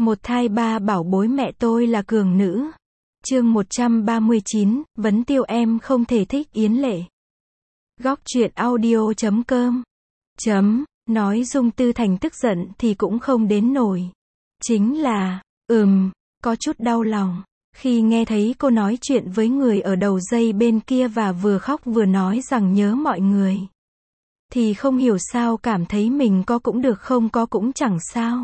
Một thai ba bảo bối mẹ tôi là cường nữ. Chương 139, Vấn Tiêu em không thể thích Yến Lệ. Góc truyện audio.com. Nói Dung Tư Thành tức giận thì cũng không đến nổi. Chính là, có chút đau lòng. Khi nghe thấy cô nói chuyện với người ở đầu dây bên kia và vừa khóc vừa nói rằng nhớ mọi người. Thì không hiểu sao cảm thấy mình có cũng được không có cũng chẳng sao.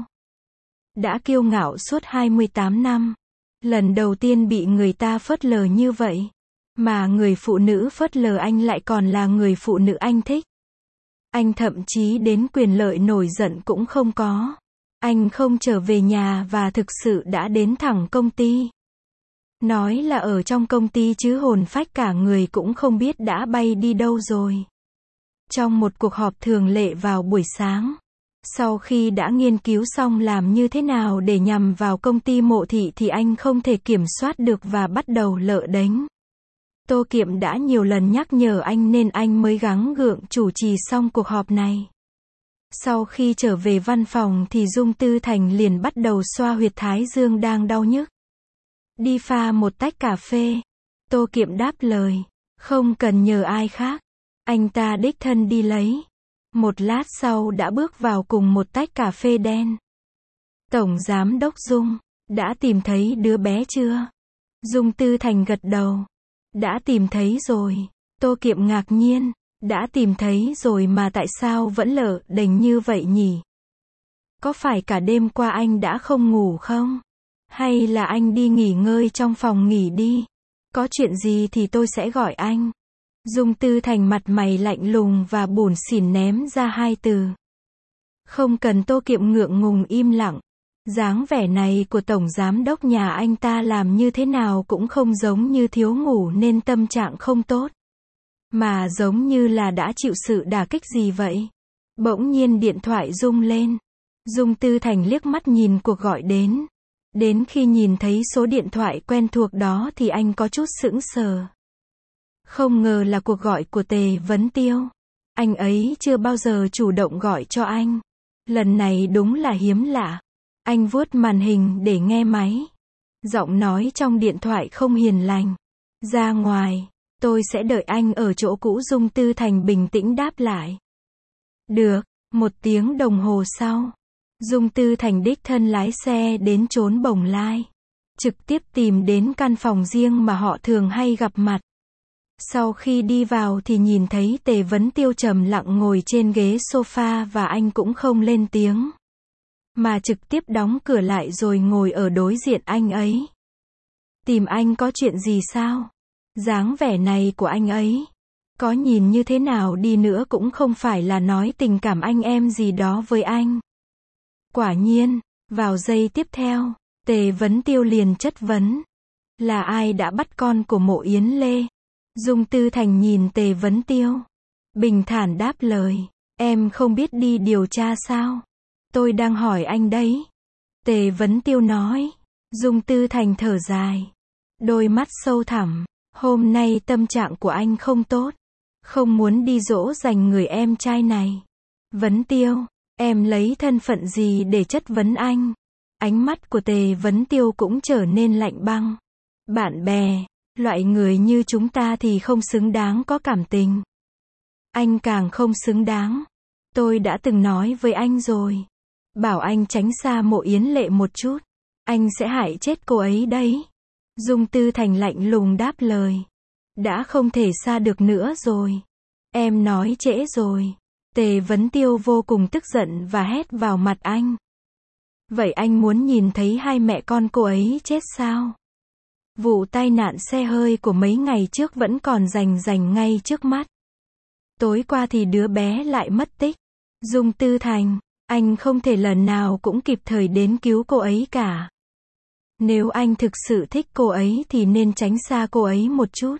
Đã kiêu ngạo suốt 28 năm. Lần đầu tiên bị người ta phớt lờ như vậy. Mà người phụ nữ phớt lờ anh lại còn là người phụ nữ anh thích. Anh thậm chí đến quyền lợi nổi giận cũng không có. Anh không trở về nhà và thực sự đã đến thẳng công ty. Nói là ở trong công ty chứ hồn phách cả người cũng không biết đã bay đi đâu rồi. Trong một cuộc họp thường lệ vào buổi sáng. Sau khi đã nghiên cứu xong làm như thế nào để nhằm vào công ty Mộ Thị thì anh không thể kiểm soát được và bắt đầu lợ đánh. Tô Kiệm đã nhiều lần nhắc nhở anh nên anh mới gắng gượng chủ trì xong cuộc họp này. Sau khi trở về văn phòng thì Dung Tư Thành liền bắt đầu xoa huyệt thái dương đang đau nhức. Đi pha một tách cà phê. Tô Kiệm đáp lời. Không cần nhờ ai khác. Anh ta đích thân đi lấy. Một lát sau đã bước vào cùng một tách cà phê đen. Tổng Giám đốc Dung, đã tìm thấy đứa bé chưa? Dung Tư Thành gật đầu. Đã tìm thấy rồi. Tô Kiệm ngạc nhiên. Đã tìm thấy rồi mà tại sao vẫn lờ đễnh như vậy nhỉ? Có phải cả đêm qua anh đã không ngủ không? Hay là anh đi nghỉ ngơi trong phòng nghỉ đi? Có chuyện gì thì tôi sẽ gọi anh. Dung Tư Thành mặt mày lạnh lùng và bủn xỉn ném ra hai từ. Không cần. Tô Kiệm ngượng ngùng im lặng. Dáng vẻ này của tổng giám đốc nhà anh ta làm như thế nào cũng không giống như thiếu ngủ nên tâm trạng không tốt. Mà giống như là đã chịu sự đả kích gì vậy. Bỗng nhiên điện thoại rung lên. Dung Tư Thành liếc mắt nhìn cuộc gọi đến. Đến khi nhìn thấy số điện thoại quen thuộc đó thì anh có chút sững sờ. Không ngờ là cuộc gọi của Tề Vấn Tiêu. Anh ấy chưa bao giờ chủ động gọi cho anh. Lần này đúng là hiếm lạ. Anh vuốt màn hình để nghe máy. Giọng nói trong điện thoại không hiền lành. Ra ngoài, tôi sẽ đợi anh ở chỗ cũ. Dung Tư Thành bình tĩnh đáp lại. Được. Một tiếng đồng hồ sau, Dung Tư Thành đích thân lái xe đến chốn Bồng Lai. Trực tiếp tìm đến căn phòng riêng mà họ thường hay gặp mặt. Sau khi đi vào thì nhìn thấy Tề Vấn Tiêu trầm lặng ngồi trên ghế sofa và anh cũng không lên tiếng. Mà trực tiếp đóng cửa lại rồi ngồi ở đối diện anh ấy. Tìm anh có chuyện gì sao? Dáng vẻ này của anh ấy. Có nhìn như thế nào đi nữa cũng không phải là nói tình cảm anh em gì đó với anh. Quả nhiên, vào giây tiếp theo, Tề Vấn Tiêu liền chất vấn. Là ai đã bắt con của Mộ Yến Lê? Dung Tư Thành nhìn Tề Vấn Tiêu. Bình thản đáp lời. Em không biết đi điều tra sao? Tôi đang hỏi anh đấy. Tề Vấn Tiêu nói. Dung Tư Thành thở dài. Đôi mắt sâu thẳm. Hôm nay tâm trạng của anh không tốt. Không muốn đi dỗ dành người em trai này. Vấn Tiêu, em lấy thân phận gì để chất vấn anh? Ánh mắt của Tề Vấn Tiêu cũng trở nên lạnh băng. Bạn bè, loại người như chúng ta thì không xứng đáng có cảm tình. Anh càng không xứng đáng. Tôi đã từng nói với anh rồi. Bảo anh tránh xa Mộ Yến Lệ một chút. Anh sẽ hại chết cô ấy đấy. Dung Tư Thành lạnh lùng đáp lời. Đã không thể xa được nữa rồi. Em nói trễ rồi. Tề Vấn Tiêu vô cùng tức giận và hét vào mặt anh. Vậy anh muốn nhìn thấy hai mẹ con cô ấy chết sao? Vụ tai nạn xe hơi của mấy ngày trước vẫn còn rành ngay trước mắt. Tối qua thì đứa bé lại mất tích. Dung Tư Thành, anh không thể lần nào cũng kịp thời đến cứu cô ấy cả. Nếu anh thực sự thích cô ấy thì nên tránh xa cô ấy một chút.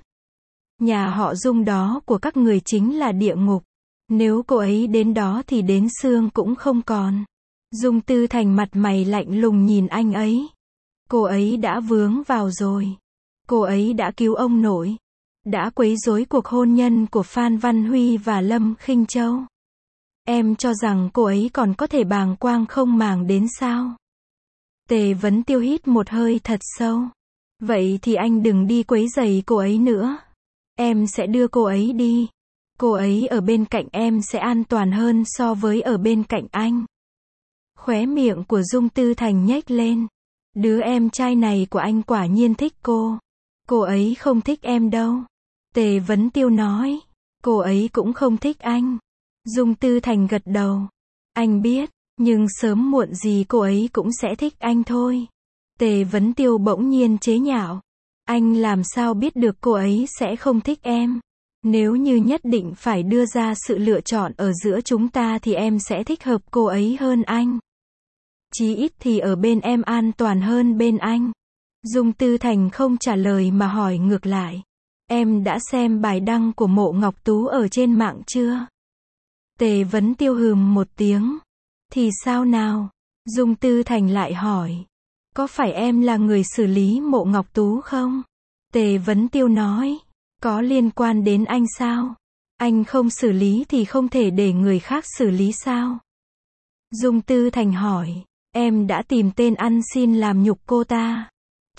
Nhà họ Dung đó của các người chính là địa ngục. Nếu cô ấy đến đó thì đến xương cũng không còn. Dung Tư Thành mặt mày lạnh lùng nhìn anh ấy. Cô ấy đã vướng vào rồi. Cô ấy đã cứu ông nội. Đã quấy rối cuộc hôn nhân của Phan Văn Huy và Lâm Khinh Châu. Em cho rằng cô ấy còn có thể bàng quang không màng đến sao? Tề Vấn Tiêu hít một hơi thật sâu. Vậy thì anh đừng đi quấy rầy cô ấy nữa. Em sẽ đưa cô ấy đi. Cô ấy ở bên cạnh em sẽ an toàn hơn so với ở bên cạnh anh. Khóe miệng của Dung Tư Thành nhếch lên. Đứa em trai này của anh quả nhiên thích cô. Cô ấy không thích em đâu. Tề Vấn Tiêu nói. Cô ấy cũng không thích anh. Dung Tư Thành gật đầu. Anh biết, nhưng sớm muộn gì cô ấy cũng sẽ thích anh thôi. Tề Vấn Tiêu bỗng nhiên chế nhạo. Anh làm sao biết được cô ấy sẽ không thích em? Nếu như nhất định phải đưa ra sự lựa chọn ở giữa chúng ta thì em sẽ thích hợp cô ấy hơn anh. Chí ít thì ở bên em an toàn hơn bên anh. Dung Tư Thành không trả lời mà hỏi ngược lại. Em đã xem bài đăng của Mộ Ngọc Tú ở trên mạng chưa? Tề Vấn Tiêu hừm một tiếng. Thì sao nào? Dung Tư Thành lại hỏi. Có phải em là người xử lý Mộ Ngọc Tú không? Tề Vấn Tiêu nói. Có liên quan đến anh sao? Anh không xử lý thì không thể để người khác xử lý sao? Dung Tư Thành hỏi. Em đã tìm tên ăn xin làm nhục cô ta.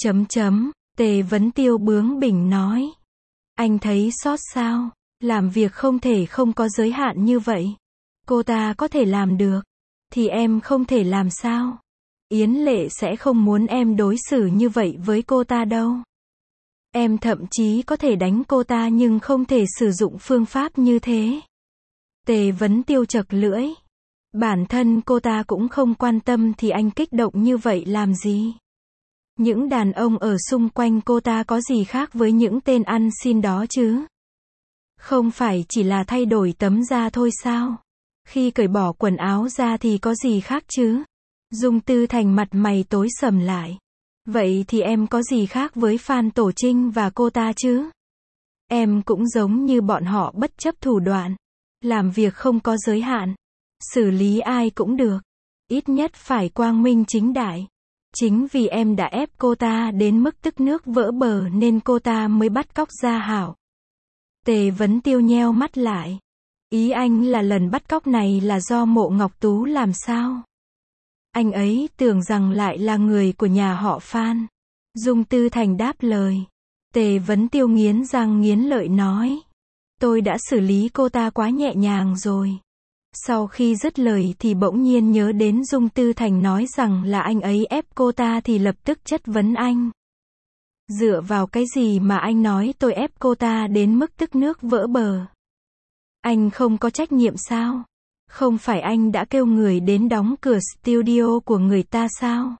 Tề Vấn Tiêu bướng bỉnh nói. Anh thấy sót sao? Làm việc không thể không có giới hạn như vậy. Cô ta có thể làm được. Thì em không thể làm sao? Yến Lệ sẽ không muốn em đối xử như vậy với cô ta đâu. Em thậm chí có thể đánh cô ta nhưng không thể sử dụng phương pháp như thế. Tề Vấn Tiêu chật lưỡi. Bản thân cô ta cũng không quan tâm thì anh kích động như vậy làm gì? Những đàn ông ở xung quanh cô ta có gì khác với những tên ăn xin đó chứ? Không phải chỉ là thay đổi tấm da thôi sao? Khi cởi bỏ quần áo ra thì có gì khác chứ? Dung Tư Thành mặt mày tối sầm lại. Vậy thì em có gì khác với Phan Tổ Trinh và cô ta chứ? Em cũng giống như bọn họ bất chấp thủ đoạn. Làm việc không có giới hạn. Xử lý ai cũng được. Ít nhất phải quang minh chính đại. Chính vì em đã ép cô ta đến mức tức nước vỡ bờ nên cô ta mới bắt cóc Gia Hảo. Tề Vấn Tiêu nheo mắt lại. Ý anh là lần bắt cóc này là do Mộ Ngọc Tú làm sao? Anh ấy tưởng rằng lại là người của nhà họ Phan. Dung Tư Thành đáp lời. Tề Vấn Tiêu nghiến răng nghiến lợi nói. Tôi đã xử lý cô ta quá nhẹ nhàng rồi. Sau khi dứt lời thì bỗng nhiên nhớ đến Dung Tư Thành nói rằng là anh ấy ép cô ta thì lập tức chất vấn anh. Dựa vào cái gì mà anh nói tôi ép cô ta đến mức tức nước vỡ bờ? Anh không có trách nhiệm sao? Không phải anh đã kêu người đến đóng cửa studio của người ta sao?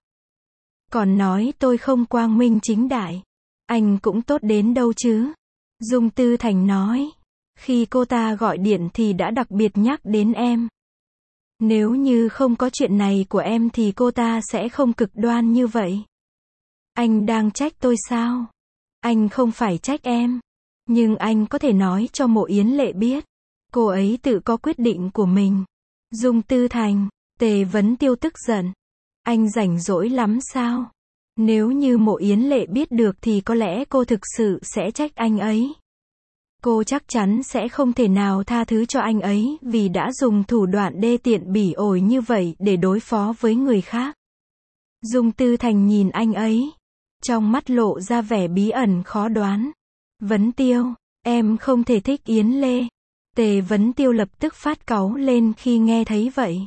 Còn nói tôi không quang minh chính đại. Anh cũng tốt đến đâu chứ? Dung Tư Thành nói. Khi cô ta gọi điện thì đã đặc biệt nhắc đến em. Nếu như không có chuyện này của em thì cô ta sẽ không cực đoan như vậy. Anh đang trách tôi sao? Anh không phải trách em. Nhưng anh có thể nói cho Mộ Yến Lệ biết. Cô ấy tự có quyết định của mình. Dung Tư Thành. Tề Vấn Tiêu tức giận. Anh rảnh rỗi lắm sao? Nếu như Mộ Yến Lệ biết được thì có lẽ cô thực sự sẽ trách anh ấy. Cô chắc chắn sẽ không thể nào tha thứ cho anh ấy vì đã dùng thủ đoạn đê tiện bỉ ổi như vậy để đối phó với người khác. Dung Tư Thành nhìn anh ấy. Trong mắt lộ ra vẻ bí ẩn khó đoán. Vấn Tiêu, em không thể thích Yến Lê. Tề Vấn Tiêu lập tức phát cáu lên khi nghe thấy vậy.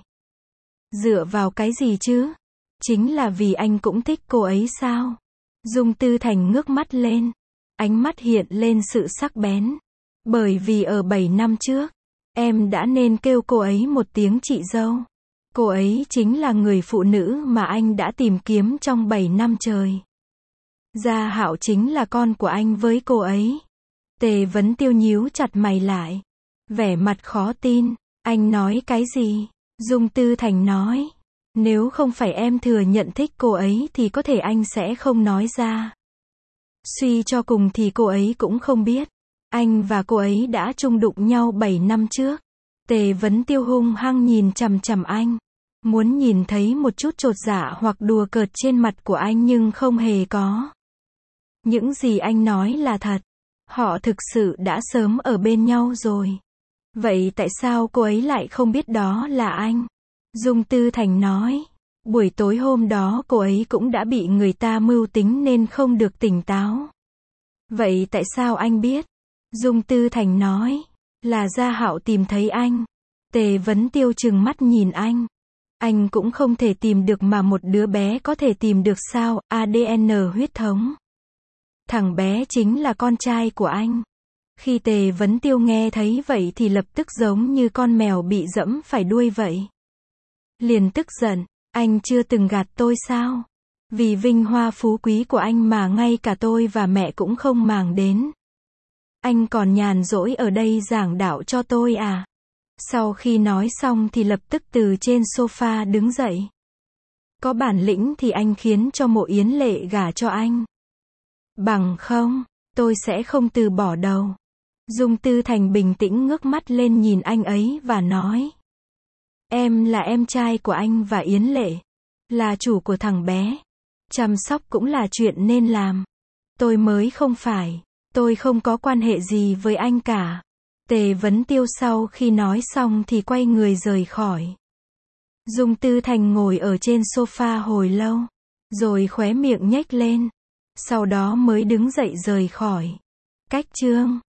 Dựa vào cái gì chứ? Chính là vì anh cũng thích cô ấy sao? Dung Tư Thành ngước mắt lên. Ánh mắt hiện lên sự sắc bén. Bởi vì ở 7 năm trước, em đã nên kêu cô ấy một tiếng chị dâu. Cô ấy chính là người phụ nữ mà anh đã tìm kiếm trong 7 năm trời. Gia Hạo chính là con của anh với cô ấy. Tề Vấn Tiêu nhíu chặt mày lại. Vẻ mặt khó tin. Anh nói cái gì? Dung Tư Thành nói. Nếu không phải em thừa nhận thích cô ấy thì có thể anh sẽ không nói ra. Suy cho cùng thì cô ấy cũng không biết. Anh và cô ấy đã chung đụng nhau 7 năm trước. Tề Vấn Tiêu hung hăng nhìn chằm chằm anh. Muốn nhìn thấy một chút chột dạ hoặc đùa cợt trên mặt của anh nhưng không hề có. Những gì anh nói là thật. Họ thực sự đã sớm ở bên nhau rồi. Vậy tại sao cô ấy lại không biết đó là anh? Dung Tư Thành nói. Buổi tối hôm đó cô ấy cũng đã bị người ta mưu tính nên không được tỉnh táo. Vậy tại sao anh biết? Dung Tư Thành nói. Là Gia Hạo tìm thấy anh. Tề Vấn Tiêu trừng mắt nhìn anh. Anh cũng không thể tìm được mà một đứa bé có thể tìm được sao? ADN huyết thống. Thằng bé chính là con trai của anh. Khi Tề Vấn Tiêu nghe thấy vậy thì lập tức giống như con mèo bị dẫm phải đuôi vậy. Liền tức giận, anh chưa từng gạt tôi sao? Vì vinh hoa phú quý của anh mà ngay cả tôi và mẹ cũng không màng đến. Anh còn nhàn rỗi ở đây giảng đạo cho tôi à? Sau khi nói xong thì lập tức từ trên sofa đứng dậy. Có bản lĩnh thì anh khiến cho Mộ Yến Lệ gả cho anh. Bằng không, tôi sẽ không từ bỏ đâu. Dung Tư Thành bình tĩnh ngước mắt lên nhìn anh ấy và nói. Em là em trai của anh và Yến Lệ. Là chủ của thằng bé. Chăm sóc cũng là chuyện nên làm. Tôi mới không phải. Tôi không có quan hệ gì với anh cả. Tề Vấn Tiêu sau khi nói xong thì quay người rời khỏi. Dung Tư Thành ngồi ở trên sofa hồi lâu. Rồi khóe miệng nhếch lên. Sau đó mới đứng dậy rời khỏi. Cách chương